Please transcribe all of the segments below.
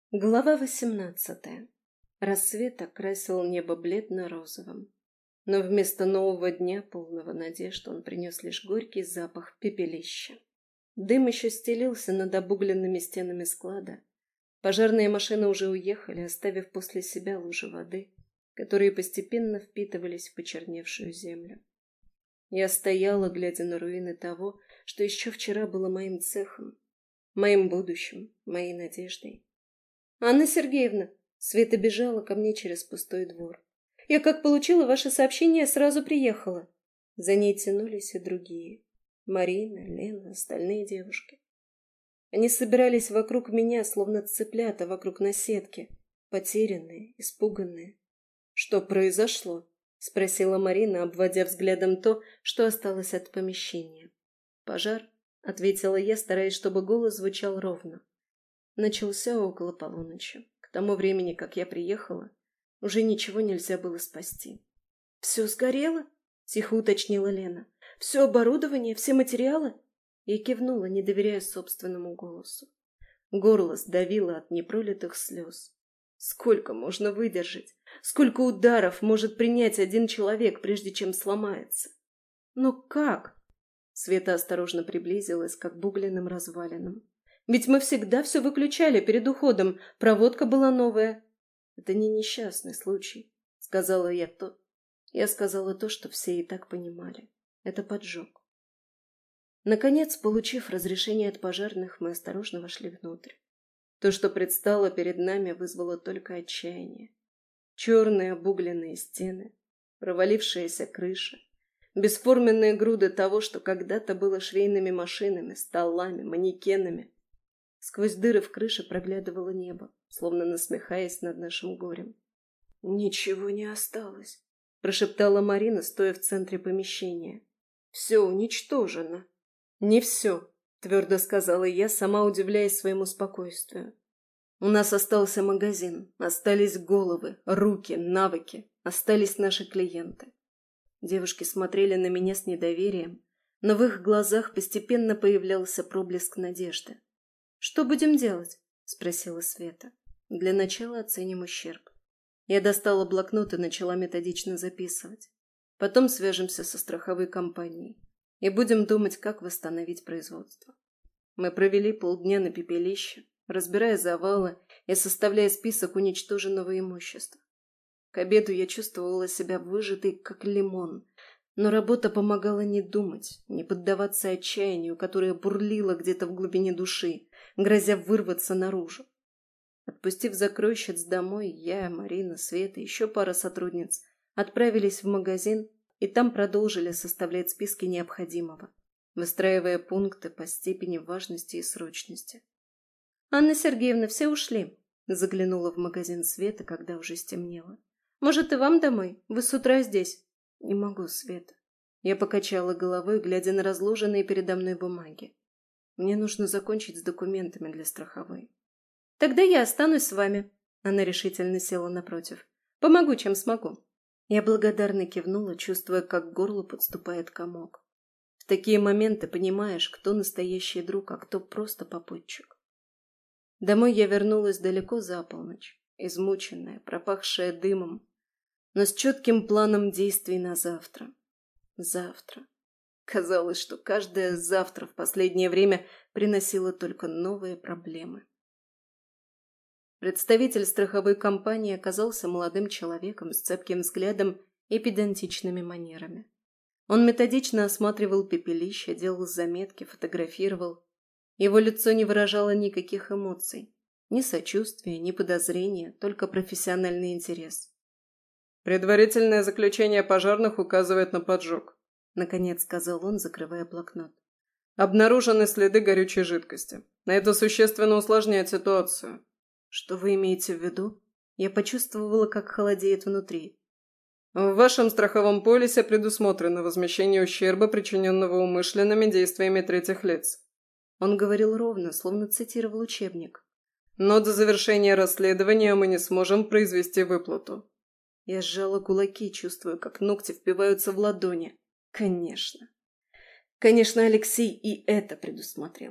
Глава 18. Рассвет окрасил небо бледно-розовым. Но вместо нового дня, полного надежд, он принес лишь горький запах пепелища. Дым еще стелился над обугленными стенами склада. Пожарные машины уже уехали, оставив после себя лужи воды, которые постепенно впитывались в почерневшую землю. Я стояла, глядя на руины того, что еще вчера было моим цехом, моим будущим, моей надеждой. «Анна Сергеевна!» Света бежала ко мне через пустой двор. «Я как получила ваше сообщение, сразу приехала». За ней тянулись и другие. Марина, Лена, остальные девушки. Они собирались вокруг меня, словно цыплята вокруг наседки, потерянные, испуганные. «Что произошло?» — спросила Марина, обводя взглядом то, что осталось от помещения. «Пожар», — ответила я, стараясь, чтобы голос звучал ровно. Начался около полуночи. К тому времени, как я приехала, уже ничего нельзя было спасти. «Все сгорело?» — тихо уточнила Лена. «Все оборудование, все материалы?» Я кивнула, не доверяя собственному голосу. Горло сдавило от непролитых слез. Сколько можно выдержать? Сколько ударов может принять один человек, прежде чем сломается? «Но как?» Света осторожно приблизилась к обугленным развалинам. «Ведь мы всегда все выключали перед уходом, проводка была новая». «Это не несчастный случай», — сказала я то. Я сказала то, что все и так понимали. Это поджог. Наконец, получив разрешение от пожарных, мы осторожно вошли внутрь. То, что предстало перед нами, вызвало только отчаяние. Черные обугленные стены, провалившаяся крыша, бесформенные груды того, что когда-то было швейными машинами, столами, манекенами. Сквозь дыры в крыше проглядывало небо, словно насмехаясь над нашим горем. «Ничего не осталось», — прошептала Марина, стоя в центре помещения. «Все уничтожено». «Не все», — твердо сказала я, сама удивляясь своему спокойствию. «У нас остался магазин, остались головы, руки, навыки, остались наши клиенты». Девушки смотрели на меня с недоверием, но в их глазах постепенно появлялся проблеск надежды. «Что будем делать?» — спросила Света. «Для начала оценим ущерб». Я достала блокнот и начала методично записывать. Потом свяжемся со страховой компанией и будем думать, как восстановить производство. Мы провели полдня на пепелище, разбирая завалы и составляя список уничтоженного имущества. К обеду я чувствовала себя выжатой, как лимон, но работа помогала не думать, не поддаваться отчаянию, которое бурлило где-то в глубине души, грозя вырваться наружу. Отпустив закройщиц домой, я, Марина, Света и еще пара сотрудниц отправились в магазин и там продолжили составлять списки необходимого, выстраивая пункты по степени важности и срочности. «Анна Сергеевна, все ушли», — заглянула в магазин Света, когда уже стемнело. «Может, и вам домой? Вы с утра здесь». «Не могу, Света». Я покачала головой, глядя на разложенные передо мной бумаги. «Мне нужно закончить с документами для страховой». «Тогда я останусь с вами», — она решительно села напротив. «Помогу, чем смогу». Я благодарно кивнула, чувствуя, как к горлу подступает комок. В такие моменты понимаешь, кто настоящий друг, а кто просто попутчик. Домой я вернулась далеко за полночь, измученная, пропахшая дымом, но с четким планом действий на завтра. Завтра. Казалось, что каждое завтра в последнее время приносило только новые проблемы. Представитель страховой компании оказался молодым человеком с цепким взглядом и педантичными манерами. Он методично осматривал пепелище, делал заметки, фотографировал. Его лицо не выражало никаких эмоций, ни сочувствия, ни подозрения, только профессиональный интерес. «Предварительное заключение пожарных указывает на поджог», — наконец сказал он, закрывая блокнот. «Обнаружены следы горючей жидкости. Это существенно усложняет ситуацию». «Что вы имеете в виду?» Я почувствовала, как холодеет внутри. «В вашем страховом полисе предусмотрено возмещение ущерба, причиненного умышленными действиями третьих лиц». Он говорил ровно, словно цитировал учебник. «Но до завершения расследования мы не сможем произвести выплату». Я сжала кулаки, чувствуя, как ногти впиваются в ладони. Конечно. Конечно, Алексей и это предусмотрел.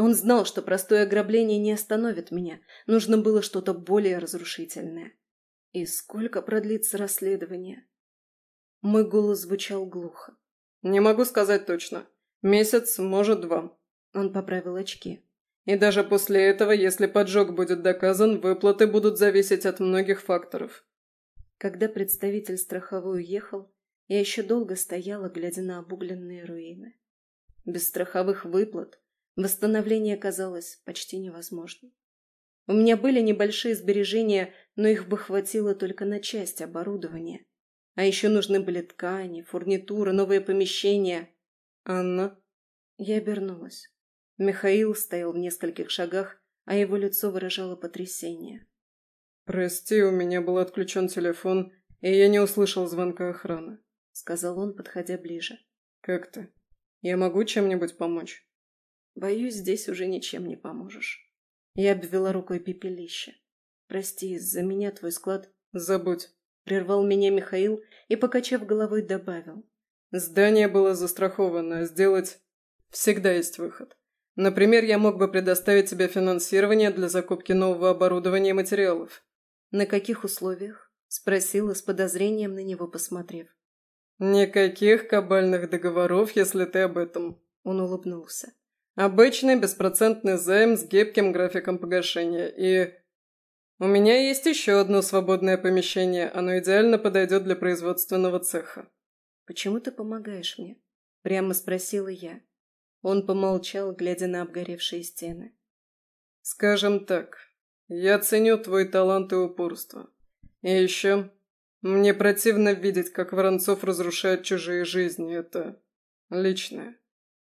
Он знал, что простое ограбление не остановит меня. Нужно было что-то более разрушительное. И сколько продлится расследование? Мой голос звучал глухо. «Не могу сказать точно. Месяц, может, 2». Он поправил очки. «И даже после этого, если поджог будет доказан, выплаты будут зависеть от многих факторов». Когда представитель страховой уехал, я еще долго стояла, глядя на обугленные руины. Без страховых выплат восстановление казалось почти невозможным. У меня были небольшие сбережения, но их бы хватило только на часть оборудования. А еще нужны были ткани, фурнитура, новые помещения. «Анна?» Я обернулась. Михаил стоял в нескольких шагах, а его лицо выражало потрясение. «Прости, у меня был отключен телефон, и я не услышал звонка охраны», — сказал он, подходя ближе. «Как ты? Я могу чем-нибудь помочь?» «Боюсь, здесь уже ничем не поможешь». Я обвела рукой пепелище. «Прости, из-за меня твой склад...» «Забудь», — прервал меня Михаил и, покачав головой, добавил. «Здание было застраховано, а сделать... Всегда есть выход. Например, я мог бы предоставить тебе финансирование для закупки нового оборудования и материалов». «На каких условиях?» — спросила с подозрением на него, посмотрев. «Никаких кабальных договоров, если ты об этом». Он улыбнулся. «Обычный беспроцентный займ с гибким графиком погашения. И у меня есть еще одно свободное помещение. Оно идеально подойдет для производственного цеха». «Почему ты помогаешь мне?» — прямо спросила я. Он помолчал, глядя на обгоревшие стены. «Скажем так, я ценю твой талант и упорство. И еще, мне противно видеть, как Воронцов разрушает чужие жизни. Это личное».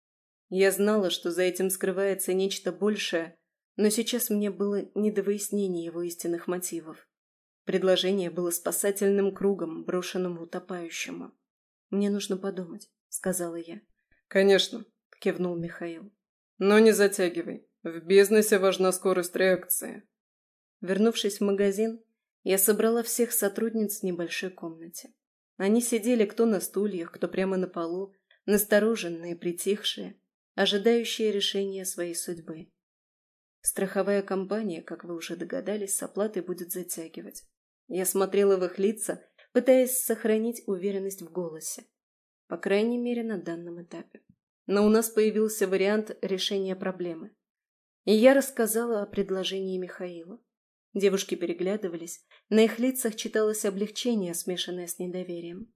Я знала, что за этим скрывается нечто большее, но сейчас мне было не до выяснения его истинных мотивов. Предложение было спасательным кругом, брошенному утопающему. «Мне нужно подумать», — сказала я. «Конечно», — кивнул Михаил. «но не затягивай. В бизнесе важна скорость реакции». Вернувшись в магазин, я собрала всех сотрудниц в небольшой комнате. Они сидели кто на стульях, кто прямо на полу, настороженные, притихшие, ожидающие решения своей судьбы. Страховая компания, как вы уже догадались, с оплатой будет затягивать. Я смотрела в их лица, пытаясь сохранить уверенность в голосе. По крайней мере, на данном этапе. Но у нас появился вариант решения проблемы. И я рассказала о предложении Михаила. Девушки переглядывались, на их лицах читалось облегчение, смешанное с недоверием.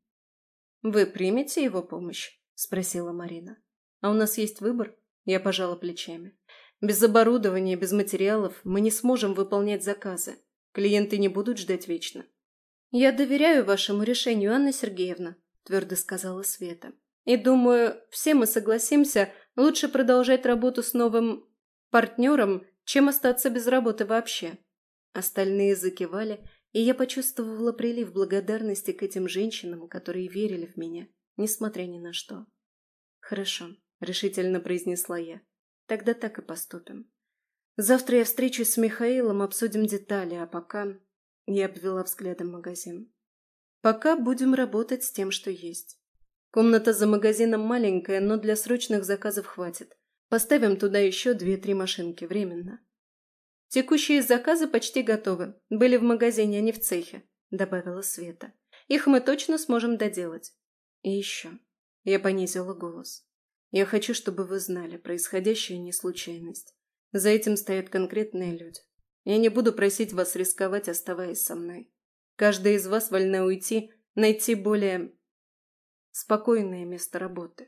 «Вы примете его помощь?» – спросила Марина. «А у нас есть выбор?» – я пожала плечами. «Без оборудования, без материалов мы не сможем выполнять заказы. Клиенты не будут ждать вечно». «Я доверяю вашему решению, Анна Сергеевна», – твердо сказала Света. «И думаю, все мы согласимся, лучше продолжать работу с новым партнером, чем остаться без работы вообще». Остальные закивали, и я почувствовала прилив благодарности к этим женщинам, которые верили в меня, несмотря ни на что. «Хорошо», — решительно произнесла я. «Тогда так и поступим. Завтра я встречусь с Михаилом, обсудим детали, а пока...» Я обвела взглядом магазин. «Пока будем работать с тем, что есть. Комната за магазином маленькая, но для срочных заказов хватит. Поставим туда еще 2-3 машинки временно». «Текущие заказы почти готовы. Были в магазине, а не в цехе», — добавила Света. «Их мы точно сможем доделать. И еще...» Я понизила голос. «Я хочу, чтобы вы знали, происходящее не случайность. За этим стоят конкретные люди. Я не буду просить вас рисковать, оставаясь со мной. Каждая из вас вольна уйти, найти более спокойное место работы».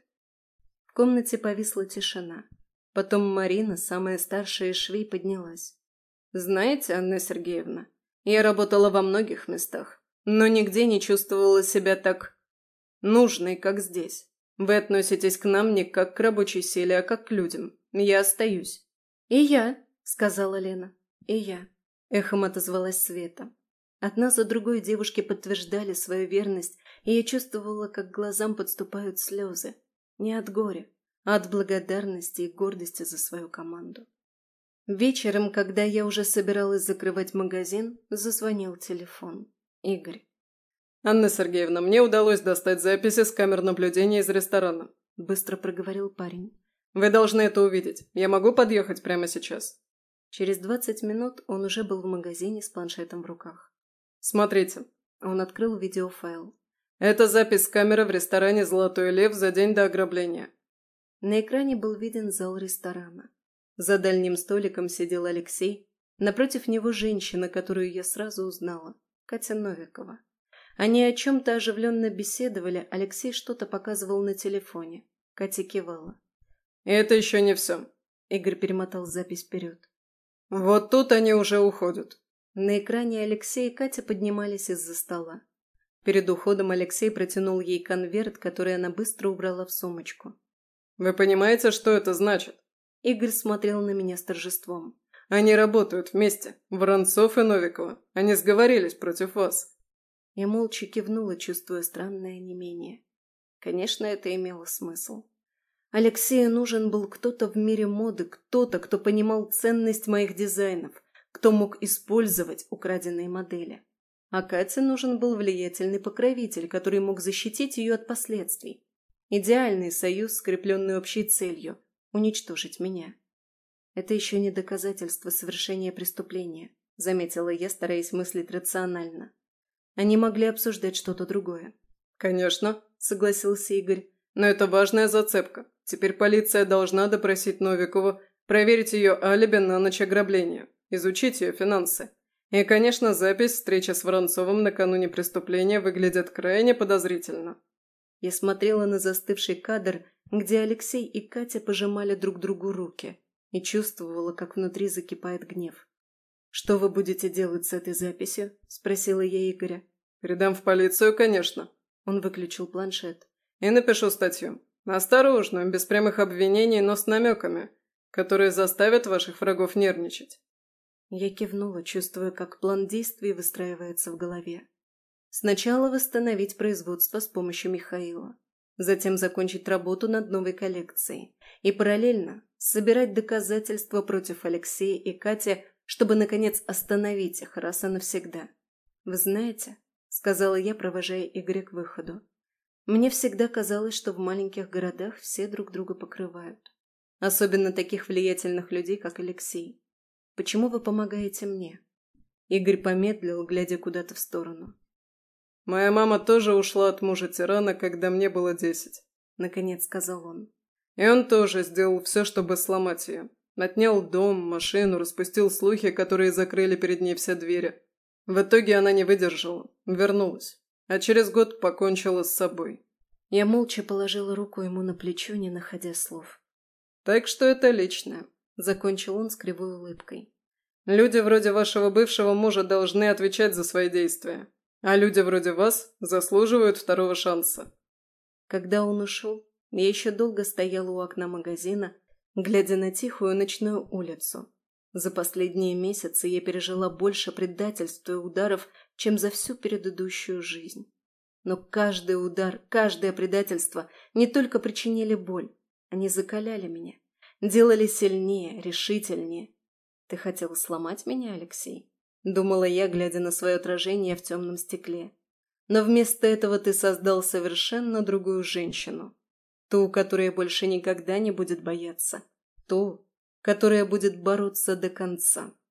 В комнате повисла тишина. Потом Марина, самая старшая из швей, поднялась. «Знаете, Анна Сергеевна, я работала во многих местах, но нигде не чувствовала себя так нужной, как здесь. Вы относитесь к нам не как к рабочей силе, а как к людям. Я остаюсь». «И я», — сказала Лена. «И я», — эхом отозвалась Света. Одна за другой девушки подтверждали свою верность, и я чувствовала, как к глазам подступают слезы. Не от горя, а от благодарности и гордости за свою команду. Вечером, когда я уже собиралась закрывать магазин, зазвонил телефон. Игорь. «Анна Сергеевна, мне удалось достать записи с камер наблюдения из ресторана», — быстро проговорил парень. Вы должны это увидеть. Я могу подъехать прямо сейчас?» Через 20 минут он уже был в магазине с планшетом в руках. «Смотрите». Он открыл видеофайл. «Это запись с камеры в ресторане «Золотой лев» за день до ограбления». На экране был виден зал ресторана. За дальним столиком сидел Алексей. Напротив него женщина, которую я сразу узнала. Катя Новикова. Они о чем-то оживленно беседовали, Алексей что-то показывал на телефоне. Катя кивала. «И это еще не все». Игорь перемотал запись вперед. «Вот тут они уже уходят». На экране Алексей и Катя поднимались из-за стола. Перед уходом Алексей протянул ей конверт, который она быстро убрала в сумочку. «Вы понимаете, что это значит?» Игорь смотрел на меня с торжеством. «Они работают вместе, Воронцов и Новикова. Они сговорились против вас». Я молча кивнула, чувствуя странное онемение. Конечно, это имело смысл. Алексею нужен был кто-то в мире моды, кто-то, кто понимал ценность моих дизайнов, кто мог использовать украденные модели. А Кате нужен был влиятельный покровитель, который мог защитить ее от последствий. Идеальный союз, скрепленный общей целью – уничтожить меня. Это еще не доказательство совершения преступления, заметила я, стараясь мыслить рационально. Они могли обсуждать что-то другое. «Конечно», – согласился Игорь. «Но это важная зацепка. Теперь полиция должна допросить Новикову, проверить ее алиби на ночь ограбления, изучить ее финансы. И, конечно, запись встречи с Воронцовым накануне преступления выглядит крайне подозрительно». Я смотрела на застывший кадр, где Алексей и Катя пожимали друг другу руки, и чувствовала, как внутри закипает гнев. «Что вы будете делать с этой записью?» – спросила я Игоря. «Передам в полицию, конечно». Он выключил планшет. «И напишу статью. Осторожную, без прямых обвинений, но с намеками, которые заставят ваших врагов нервничать». Я кивнула, чувствуя, как план действий выстраивается в голове. Сначала восстановить производство с помощью Михаила. Затем закончить работу над новой коллекцией. И параллельно собирать доказательства против Алексея и Кати, чтобы, наконец, остановить их раз и навсегда. «Вы знаете», — сказала я, провожая Игоря к выходу, «мне всегда казалось, что в маленьких городах все друг друга покрывают. Особенно таких влиятельных людей, как Алексей. Почему вы помогаете мне?» Игорь помедлил, глядя куда-то в сторону. «Моя мама тоже ушла от мужа-тирана, когда мне было 10», — наконец сказал он. «И он тоже сделал все, чтобы сломать ее. Отнял дом, машину, распустил слухи, которые закрыли перед ней все двери. В итоге она не выдержала, вернулась, а через год покончила с собой». Я молча положила руку ему на плечо, не находя слов. «Так что это личное», — закончил он с кривой улыбкой. «Люди вроде вашего бывшего мужа должны отвечать за свои действия. А люди вроде вас заслуживают второго шанса». Когда он ушел, я еще долго стояла у окна магазина, глядя на тихую ночную улицу. За последние месяцы я пережила больше предательств и ударов, чем за всю предыдущую жизнь. Но каждый удар, каждое предательство не только причинили боль, они закаляли меня, делали сильнее, решительнее. «Ты хотел сломать меня, Алексей?» — думала я, глядя на свое отражение в темном стекле. «Но вместо этого ты создал совершенно другую женщину. Ту, которая больше никогда не будет бояться. Ту, которая будет бороться до конца».